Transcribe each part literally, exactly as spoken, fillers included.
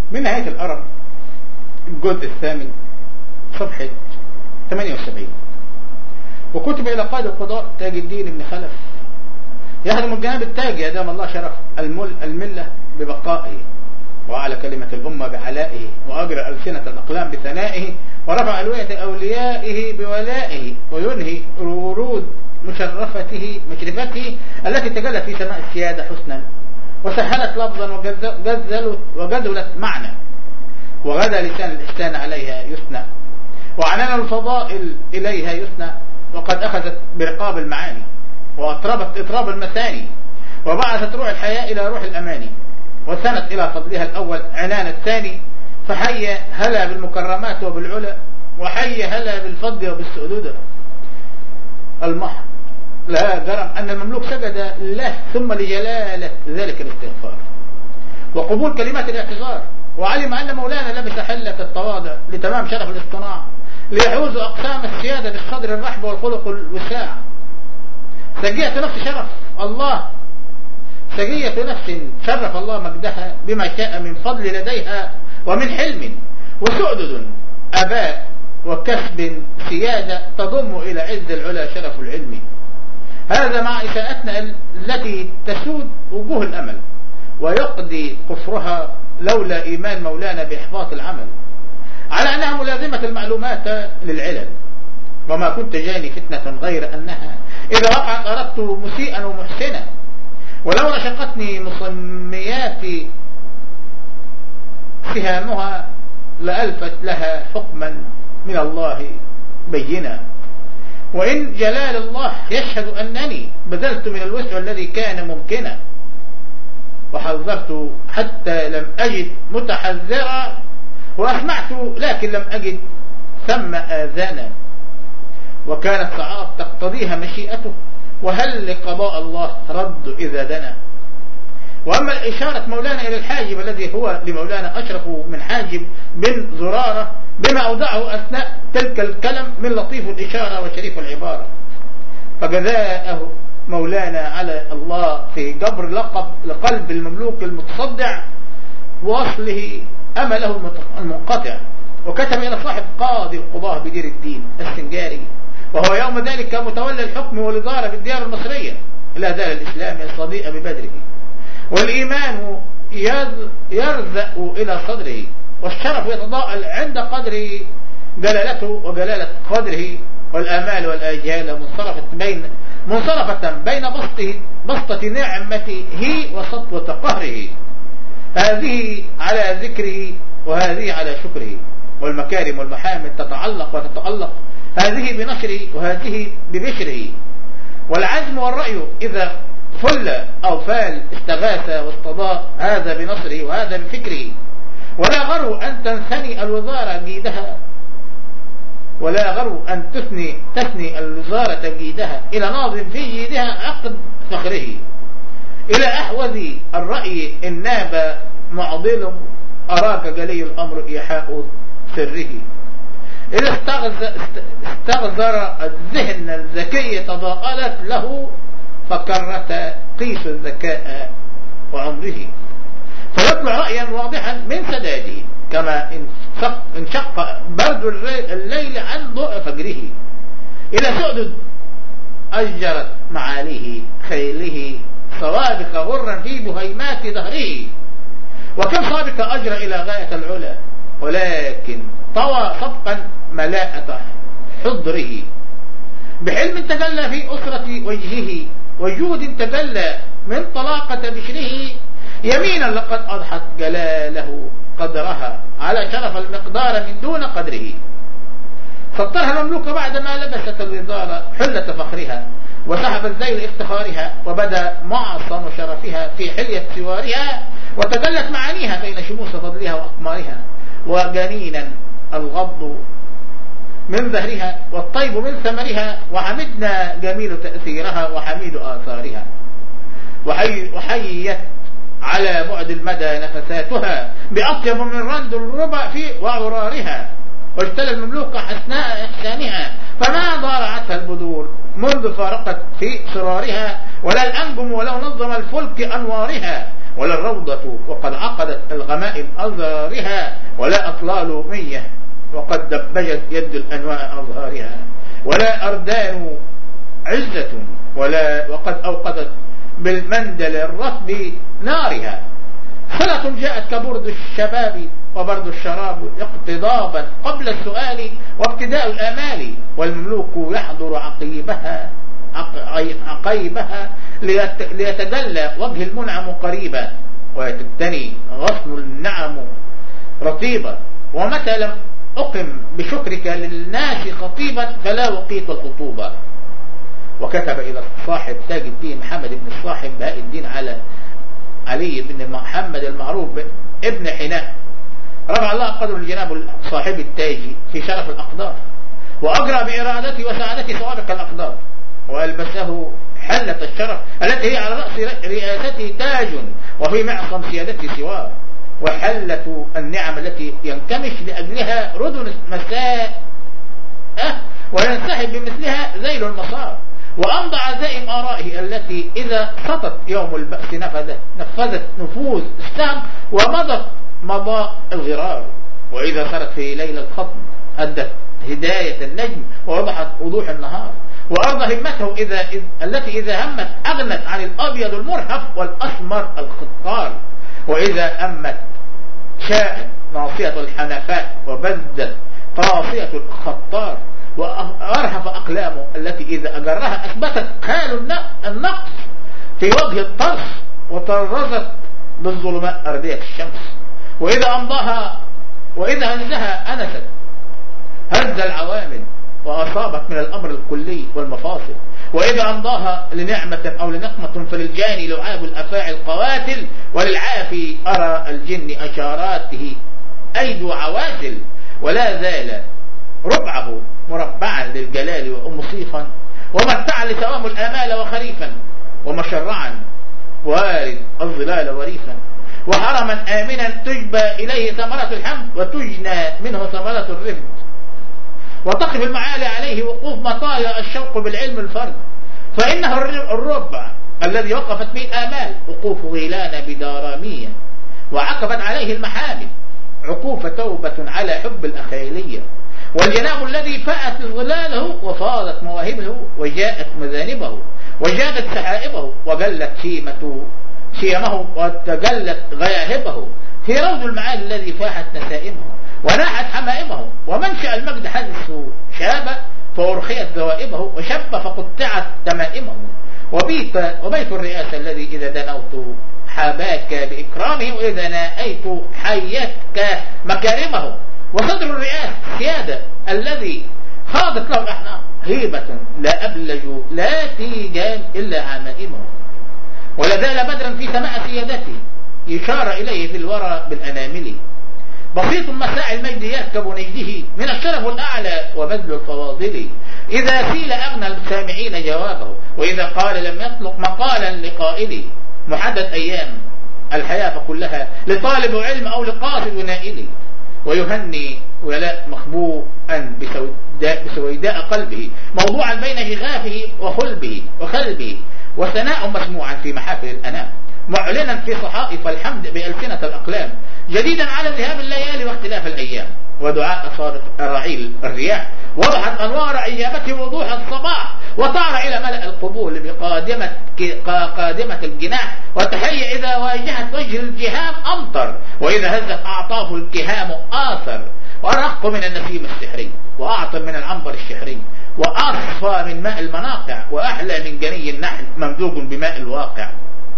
من نهاية الأرب الجزء الثامن صفحة ثمانية وسبعين. وكتب إلى قائد القضاء تاج الدين بن خلف يهدم الجناب التاج أدام الله شرف المل الملة ببقائه، وعلى كلمة الأمة بعلائه، وأجرى ألسنة الأقلام بثنائه، ورفع ألوية أوليائه بولائه، وينهي ورود مشرفته مشرفته التي تجلت في سماء السيادة حسنا، وسهلت لفظا وجزلت وجزلت معنى، وغدا لسان الإحسان عليها يثنى، وعنان الفضائل إليها يثنى، وقد أخذت برقاب المعاني، وأطربت إطراب المثاني، وبعثت روح الحياة إلى روح الأماني، وسنت إلى فضلها الأول عنان الثاني، فحي هلا بالمكرمات وبالعلا، وحي هلا بالفضل وبالسؤدد المحض. لا جرم أن المملوك سجد له ثم لجلالة ذلك الاستغفار وقبول كلمات الاعتذار، وعلم أن مولانا لبس حلة التواضع لتمام شرف الاصطناع، ليحوز أقسام السيادة بالصدر الرحب والخلق الوساع. سجية نفس شرف الله سجية نفس شرف الله مجدها بما شاء من فضل لديها ومن حلم، وسؤدد أباء وكسب سيادة تضم إلى عز العلا شرف العلم. هذا مع إساءتنا التي تسود وجوه الأمل، ويقضي كفرها لولا إيمان مولانا بإحباط العمل، على أنها ملازمة المعلومات للعلل. وما كنت جاني فتنة غير أنها إذا وقعت أردت مسيئا ومحسنا، ولو رشقتني مصميات سهامها لألفت لها حكما من الله بينا. وإن جلال الله يشهد أنني بذلت من الوسع الذي كان ممكنا، وحذرت حتى لم أجد متحذرا، وأسمعت لكن لم أجد ثم آذانا، وكانت ساعات تقتضيها مشيئته، وهل لقضاء الله رد إذا دنا. وأما الإشارة مولانا إلى الحاجب الذي هو لمولانا أشرف من حاجب بن زرارة بما أودعه أثناء تلك الكلم من لطيف الإشارة وشريف العبارة، فجزاءه مولانا على الله في جبر لقب لقلب المملوك المتصدع ووصله أمله المنقطع. وكتب إلى صاحب قاضي القضاة بدير الدين السنجاري، وهو يوم ذلك متولى الحكم والإدارة بالديار المصرية إلى دار الإسلام الصديق ببدره، والإيمان يرزأ إلى صدره، والشرف يتضاءل عند قدره جلالته وجلالة قدره، والآمال والآجال منصرفة بين منصرفة بين بسطه بسطة نعمته وسطوة قهره، هذه على ذكره وهذه على شكره، والمكارم والمحامد تتعلق وتتألق، هذه بنشره وهذه ببشره، والعزم والرأي إذا فل أو فال استغاث واستضاء، هذا بنصره وهذا بفكره. ولا غرو أن تنثني الوزارة جيدها ولا غرو أن تثني تثني الوزارة جيدها إلى ناظم في جيدها عقد فخره، إلى أحوذ الرأي إن ناب معضل أراك جلي الأمر إيحاء سره، إذا استغذر الذهن الذكي تضاءلت له فكرت قيس الذكاء وعمره، فيطلع رأيا واضحا من سداده كما انشق برد الليل عن ضوء فجره، إلى سؤدد أجرت معاليه خيله صوابق غرا في بهيمات ظهره، وكم سابق أجرى إلى غاية العلا، ولكن طوى سبقا ملاءة حضره، بحلم تجلى في أسرة وجهه، وجود تجلى من طلاقة بشره، يمينا لقد أضحت جلاله قدرها على شرف المقدار من دون قدره، فاضطرها المملوك بعدما لبست الوزارة حلة فخرها، وسحب الذيل افتخارها، وبدا معصم شرفها في حلية سوارها، وتجلت معانيها بين شموس فضلها وأقمارها، وجنينا الغض من ظهرها والطيب من ثمرها، وحمدنا جميل تأثيرها وحميد آثارها، وحي وحيت على بعد المدى نفساتها بأطيب من رند الربع في وعرارها، واجتلى المملوك حسناء إحسانها، فما ضارعتها البذور منذ فارقت في سرارها، ولا الأنجم ولو نظم الفلك أنوارها، ولا الروضة وقد عقدت الغمائم أزارها، ولا أطلال مية وقد دبجت يد الأنواء أظهارها، ولا أردان عزة ولا وقد أوقدت بالمندل الرطب نارها. صلة جاءت كبرد الشباب وبرد الشراب اقتضابا قبل السؤال وابتداء الآمال، والملوك يحضر عقيبها عقيبها ليتجلى وجه المنعم قريبا، ويتبتني غصن النعم رطيبا. ومتى لم أقم بشكرك للناس خطيبا فلا وقيت الخطوبة. وكتب إلى صاحب تاج الدين محمد بن الصاحب بهاء الدين على علي بن محمد المعروف ابن حناء، رفع الله قدر الجناب صاحب التاج في شرف الأقدار، وأجرى بإرادته وسعادته سوابق الأقدار، وألبسه حلة الشرف التي هي على رأس رئاسته تاج وفي معصم سيادته سواه، وحلة النعم التي ينكمش لأجلها ردن مساء أه وينسحب بمثلها ذيل المصار، وأمضى عزائم آرائه التي إذا سطت يوم البأس نفذت نفذت نفوذ السهم ومضت مضاء الغرار، وإذا سرت في ليل الخطم أدت هداية النجم ووضحت وضوح النهار، وأرضى همته إذا إذ التي إذا همت أغنت عن الأبيض المرهف والأسمر الخطار، وإذا أمت شاءت ناصية الحنفاء وبدت قاصية الخطار، وأرهف أقلامه التي إذا أجرها أثبتت خال النقص في وجه الطرس وطرزت بالظلماء أردية الشمس، وإذا أمضاها وإذا هزها أنست هز العوامل وأصابت من الأمر الكلي والمفاصل، وإذا أمضاها لنعمة أو لنقمة فللجاني لعاب الأفاعي القواتل، وللعافي أرى الجن أشاراته أيدو عواتل، ولا زال ربعه مربعا للجلال ومصيفا، ومرتعا لتوام الآمال وخريفا، ومشرعا وارد الظلال وريفا، وحرما آمنا تجبى إليه ثمرة الحمد وتجنى منه ثمرة الرفد، وتقف المعالي عليه وقوف مطايا الشوق بالعلم الفرد، فإنه الربع الذي وقفت به الآمال وقوف غيلان بدارامية، وعقبت عليه المحامد عقوف توبة على حب الأخيلية، والجناب الذي فأت ظلاله وفاضت مواهبه وجاءت مذانبه وجادت سحائبه وجلت شيمة شيمه وتجلت غياهبه، في روض المعالي الذي فاحت نسائمه وناحت حمائمه، ومنشأ المجد حدث شاب فأرخيت ذوائبه وشب فقطعت تمائمه، وبيت, وبيت الرئاسة الذي إذا دنوت حاباك بإكرامه وإذا نائيت حيتك مكارمه، وصدر الرئاسة سيادة الذي خاضت له الأحلام هيبة لا أبلج لا تيجان إلا عمائمه، ولازال بدرا في سماء سيادته يشار إليه في الورى بالأنامل، بسيط مساع المجد يركب نجده من الشرف الأعلى وبذل الفواضل، إذا سيل أغنى السامعين جوابه، وإذا قال لم يطلق مقالا لقائل، محدد أيام الحياة فكلها لطالب علم أو لقاصد ونائل، ويهني ولاء مخبوءا بسويداء قلبه موضوعا بين شغافه وخلبه وخلبه، وثناء مسموعا في محافل الأنام، معلنا في صحائف الحمد بألسنة الأقلام، جديدا على ذهاب الليالي واختلاف الأيام، ودعاء صارخ الرعيل الرياح، وضحت أنوار إجابته وضوح الصباح، وطار إلى ملأ القبول بقادمة قادمة الجناح، وتهيأ إذا واجهت وجه الجهام أمطر، وإذا هزت أعطاف الكهام آثر، وأرق من النسيم السحري، وأعطر من العنبر الشحري، وأصفى من ماء المناقع، وأحلى من جني النحل ممزوج بماء الواقع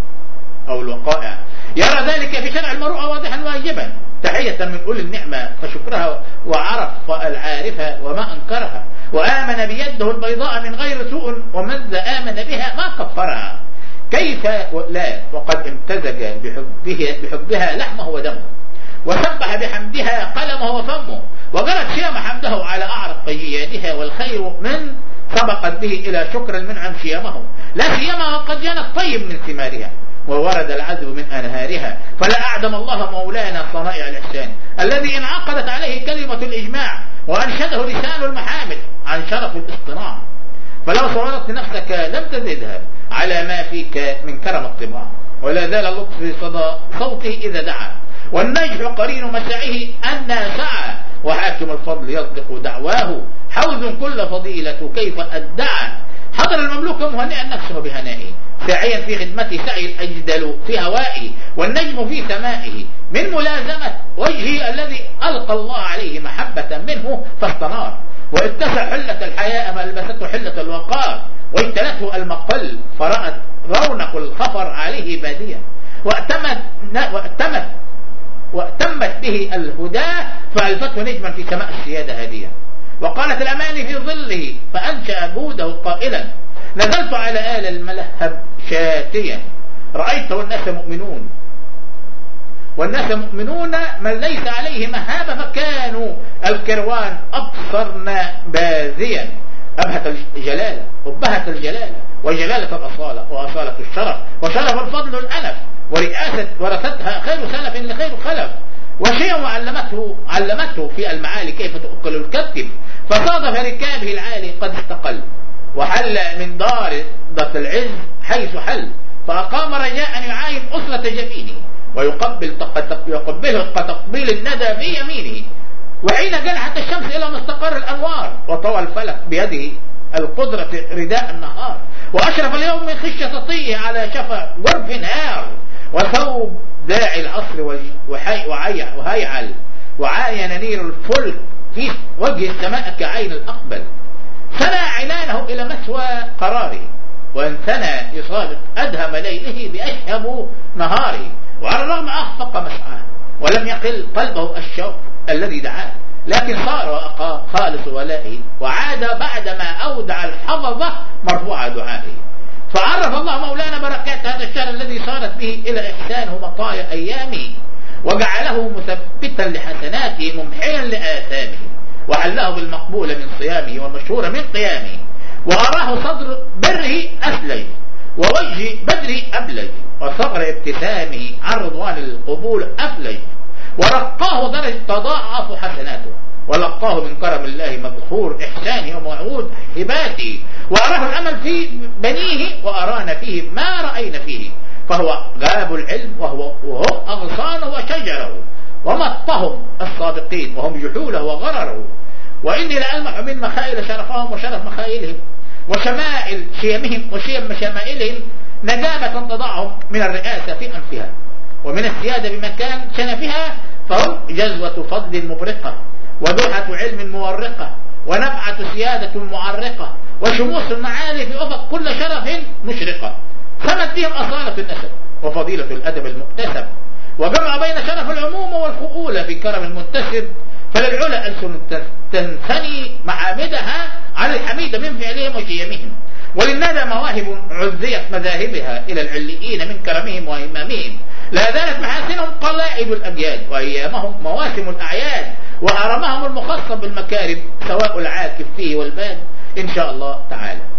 أو الوقائع، يرى ذلك في شرع المروءة واضحا واجبا، تحية من أولي النعمة فشكرها، وعرف العارفة وما أنكرها، وآمن بيده البيضاء من غير سوء، ومن آمن بها ما كفرها، كيف لا وقد امتزج بحبه بحبها لحمه ودمه، وسبح بحمدها قلمه وفمه، وجرت شيم حمده على أعرق جيادها، والخير من سبقت به إلى شكر المنعم شيمه، لا سيما وقد جنت طيب من ثمارها، وورد العذب من أنهارها، فلا أعدم الله مولانا صنائع الإحسان الذي انعقدت عليه كلمة الإجماع، وأنشده لسان المحامد عن شرف الاصطناع، فلو صورت نفسك لم تزدها على ما فيك من كرم الطباع، ولا زال اللطف في صدى صوته إذا دعا، والنجح قرين مسعه أنى سعى، وحاكم الفضل يصدق دعواه، حوز كل فضيلة كيف أدعى. حضر المملوك مهنئا نفسه بهنائه، ساعيا في خدمته سعي الأجدل في هوائه، والنجم في سمائه من ملازمة وجهه الذي ألقى الله عليه محبة منه فاستنار، واتسع حلة الحياء فألبسته حلة الوقار، واجتلته المقل فرأت رونق الخفر عليه باديا، وأتمت وأتمت وأتمت به الهدى فألفته نجما في سماء السيادة هاديا. وقالت الأماني في ظله فأنشأ جوده قائلا نزلت على آل الملهب شاتيا، رأيت والناس مؤمنون والناس مؤمنون من ليس عليه مهابة، فكانوا الكروان أبصرنا باذيا. أبهت الجلالة وبهت الجلالة وجلالة الأصالة وأصالة الشرف وشرف الفضل الأنف، ورئاسة ورثتها خير سلف لخير خلف، وشيء علمته علمته في المعالي كيف تؤكل الكتف، فصادف ركابه العالي قد استقل، وحل من دار ضبط العز حيث حل، فأقام رجاء يعاين أسرة جبينه، ويقبل يقبله كتقبيل الندى في يمينه. وحين جنحت الشمس إلى مستقر الأنوار، وطوى الفلك بيده القدرة رداء النهار، وأشرف اليوم من خشية طيه على شفا جرف نار، وثوب داعي العصر وهيعل، وعاين نير الفلك في وجه السماء كعين الأقبل، سنى عنانه إلى مسوى قراره، وإن ثنى يصادق أدهم ليله بأشهب نهاره، وعلى الرغم أخفق مسعاه ولم يقل قلبه الشوق الذي دعاه، لكن صار وأقام خالص ولائه، وعاد بعدما أودع الحفظة مرفوع دعائه. فعرف الله مولانا بركات هذا الشهر الذي صارت به إلى إحسانه مطايا أيامه، وجعله مثبتا لحسناته ممحيا لآثامه، وعله بالمقبول من صيامه والمشهور من قيامه، وأراه صدر بره أثلج ووجه بدره أبلج، وصغر ابتسامه عن رضوان القبول أفلج، ورقاه درج تضاعف حسناته، ولقاه من كرم الله مبخور إحسانه وموعود هباته، وأراه الأمل في بنيه وأرانا فيه ما رأينا فيه، فهو جاب العلم وهو وهم أغصانه وشجره، ومطهم الصادقين وهم جحوله وغرره، وإني لألمح من مخائل شرفهم وشرف مخائلهم، وشمائل شيمهم وشيم شمائلهم، نجابة تضعهم من الرئاسة في أنفها، ومن السيادة بمكان شنفها، فهم جزوة فضل مبرقة، ودوحة علم مورقة، ونبعة سيادة معرقة، وشموس المعالي في أفق كل شرف مشرقة، سمت بهم أصالة النسب وفضيلة الأدب المكتسب، وجمع بين شرف العموم والخؤولة في كرم المنتسب، فللعلا ألسن تنثني معامدها على الحميد من فعلهم وشيمهم، وللندى مواهب عزيت مذاهبها إلى العليين من كرمهم وإمامهم، لا زالت محاسنهم قلائد الأجيال، وأيامهم مواسم الأعياد، وهرمهم المخصب بالمكارم سواء العاكف فيه والباد إن شاء الله تعالى.